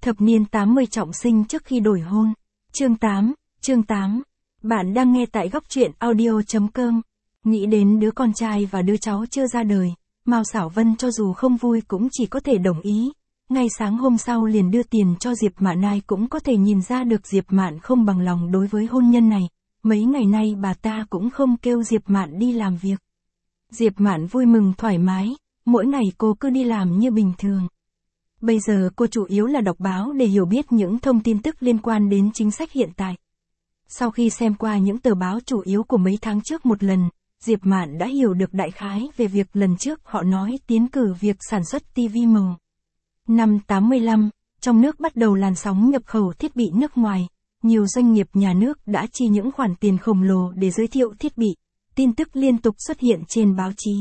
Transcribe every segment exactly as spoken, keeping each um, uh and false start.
Thập niên tám mươi trọng sinh trước khi đổi hôn. Chương tám, chương tám. Bạn đang nghe tại góc truyện audio.com. Nghĩ đến đứa con trai và đứa cháu chưa ra đời, Mao Xảo Vân cho dù không vui cũng chỉ có thể đồng ý. Ngay sáng hôm sau liền đưa tiền cho Diệp Mạn, ai cũng có thể nhìn ra được Diệp Mạn không bằng lòng đối với hôn nhân này. Mấy ngày nay bà ta cũng không kêu Diệp Mạn đi làm việc. Diệp Mạn vui mừng thoải mái, mỗi ngày cô cứ đi làm như bình thường. Bây giờ cô chủ yếu là đọc báo để hiểu biết những thông tin tức liên quan đến chính sách hiện tại. Sau khi xem qua những tờ báo chủ yếu của mấy tháng trước một lần, Diệp Mạn đã hiểu được đại khái về việc lần trước họ nói tiến cử việc sản xuất ti vi màu. Năm tám mươi lăm, trong nước bắt đầu làn sóng nhập khẩu thiết bị nước ngoài. Nhiều doanh nghiệp nhà nước đã chi những khoản tiền khổng lồ để giới thiệu thiết bị. Tin tức liên tục xuất hiện trên báo chí.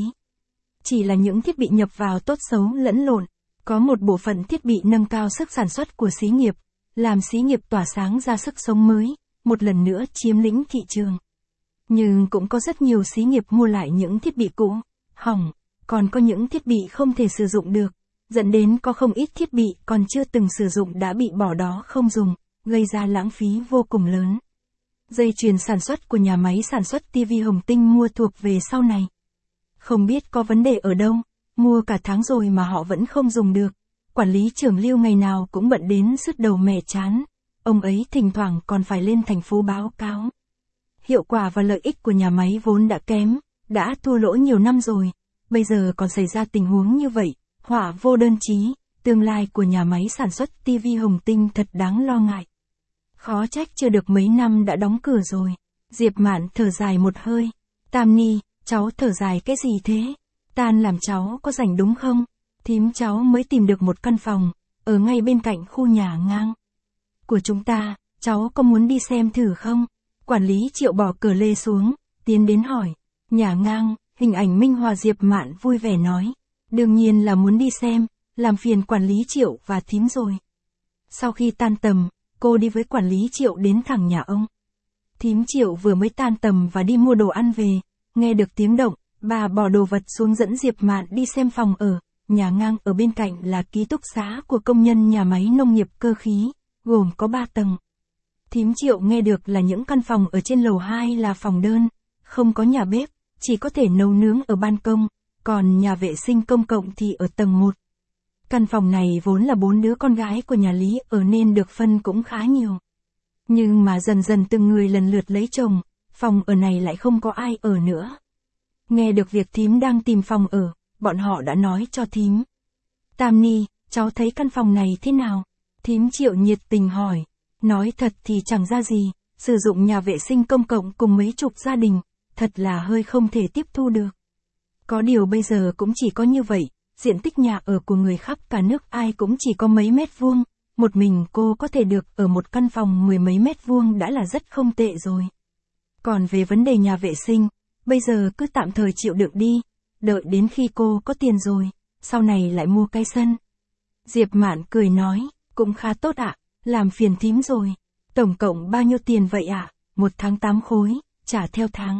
Chỉ là những thiết bị nhập vào tốt xấu lẫn lộn. Có một bộ phận thiết bị nâng cao sức sản xuất của xí nghiệp, làm xí nghiệp tỏa sáng ra sức sống mới, một lần nữa chiếm lĩnh thị trường. Nhưng cũng có rất nhiều xí nghiệp mua lại những thiết bị cũ, hỏng, còn có những thiết bị không thể sử dụng được, dẫn đến có không ít thiết bị còn chưa từng sử dụng đã bị bỏ đó không dùng, gây ra lãng phí vô cùng lớn. Dây chuyền sản xuất của nhà máy sản xuất ti vi Hồng Tinh mua thuộc về sau này. Không biết có vấn đề ở đâu, mua cả tháng rồi mà họ vẫn không dùng được. Quản lý trưởng Lưu ngày nào cũng bận đến sứt đầu mẻ chán. Ông ấy thỉnh thoảng còn phải lên thành phố báo cáo. Hiệu quả và lợi ích của nhà máy vốn đã kém, đã thua lỗ nhiều năm rồi. Bây giờ còn xảy ra tình huống như vậy, họa vô đơn chí. Tương lai của nhà máy sản xuất ti vi Hồng Tinh thật đáng lo ngại. Khó trách chưa được mấy năm đã đóng cửa rồi. Diệp Mạn thở dài một hơi. Tam Ni, cháu thở dài cái gì thế? Tan làm cháu có rảnh đúng không? Thím cháu mới tìm được một căn phòng, ở ngay bên cạnh khu nhà ngang của chúng ta, cháu có muốn đi xem thử không? Quản lý Triệu bỏ cờ lê xuống, tiến đến hỏi. Nhà ngang, hình ảnh minh họa. Diệp Mạn vui vẻ nói. Đương nhiên là muốn đi xem, làm phiền quản lý Triệu và thím rồi. Sau khi tan tầm, cô đi với quản lý Triệu đến thẳng nhà ông. Thím Triệu vừa mới tan tầm và đi mua đồ ăn về, nghe được tiếng động, bà bỏ đồ vật xuống dẫn Diệp Mạn đi xem phòng ở. Nhà ngang ở bên cạnh là ký túc xá của công nhân nhà máy nông nghiệp cơ khí, gồm có ba tầng. Thím Triệu nghe được là những căn phòng ở trên lầu hai là phòng đơn, không có nhà bếp, chỉ có thể nấu nướng ở ban công, còn nhà vệ sinh công cộng thì ở tầng một. Căn phòng này vốn là bốn đứa con gái của nhà Lý ở nên được phân cũng khá nhiều. Nhưng mà dần dần từng người lần lượt lấy chồng, phòng ở này lại không có ai ở nữa. Nghe được việc thím đang tìm phòng ở, bọn họ đã nói cho thím. Tam Ni, cháu thấy căn phòng này thế nào? Thím Triệu nhiệt tình hỏi. Nói thật thì chẳng ra gì, sử dụng nhà vệ sinh công cộng cùng mấy chục gia đình, thật là hơi không thể tiếp thu được. Có điều bây giờ cũng chỉ có như vậy, diện tích nhà ở của người khắp cả nước ai cũng chỉ có mấy mét vuông, một mình cô có thể được ở một căn phòng mười mấy mét vuông đã là rất không tệ rồi. Còn về vấn đề nhà vệ sinh, bây giờ cứ tạm thời chịu đựng đi, đợi đến khi cô có tiền rồi, sau này lại mua cái sân. Diệp Mạn cười nói, cũng khá tốt ạ, làm phiền thím rồi. Tổng cộng bao nhiêu tiền vậy ạ? Một tháng tám khối, trả theo tháng.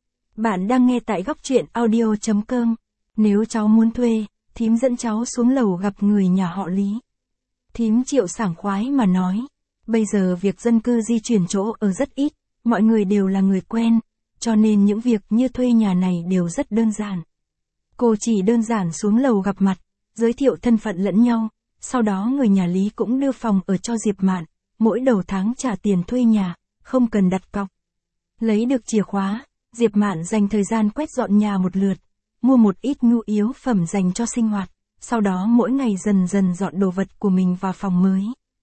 Bạn đang nghe tại góc truyện audio.com. Nếu cháu muốn thuê, thím dẫn cháu xuống lầu gặp người nhà họ Lý. Thím Triệu sảng khoái mà nói, bây giờ việc dân cư di chuyển chỗ ở rất ít, mọi người đều là người quen, cho nên những việc như thuê nhà này đều rất đơn giản. Cô chỉ đơn giản xuống lầu gặp mặt, giới thiệu thân phận lẫn nhau, sau đó người nhà Lý cũng đưa phòng ở cho Diệp Mạn, mỗi đầu tháng trả tiền thuê nhà, không cần đặt cọc. Lấy được chìa khóa, Diệp Mạn dành thời gian quét dọn nhà một lượt, mua một ít nhu yếu phẩm dành cho sinh hoạt, sau đó mỗi ngày dần dần dọn đồ vật của mình vào phòng mới.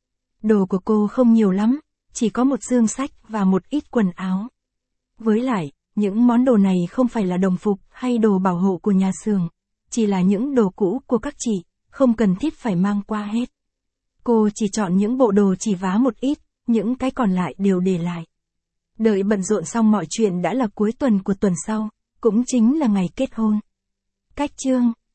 Đồ của cô không nhiều lắm, chỉ có một dương sách và một ít quần áo. Với lại, những món đồ này không phải là đồng phục hay đồ bảo hộ của nhà xưởng, chỉ là những đồ cũ của các chị, không cần thiết phải mang qua hết. Cô chỉ chọn những bộ đồ chỉ vá một ít, những cái còn lại đều để lại. Đợi bận rộn xong mọi chuyện đã là cuối tuần của tuần sau, cũng chính là ngày kết hôn. Cách chương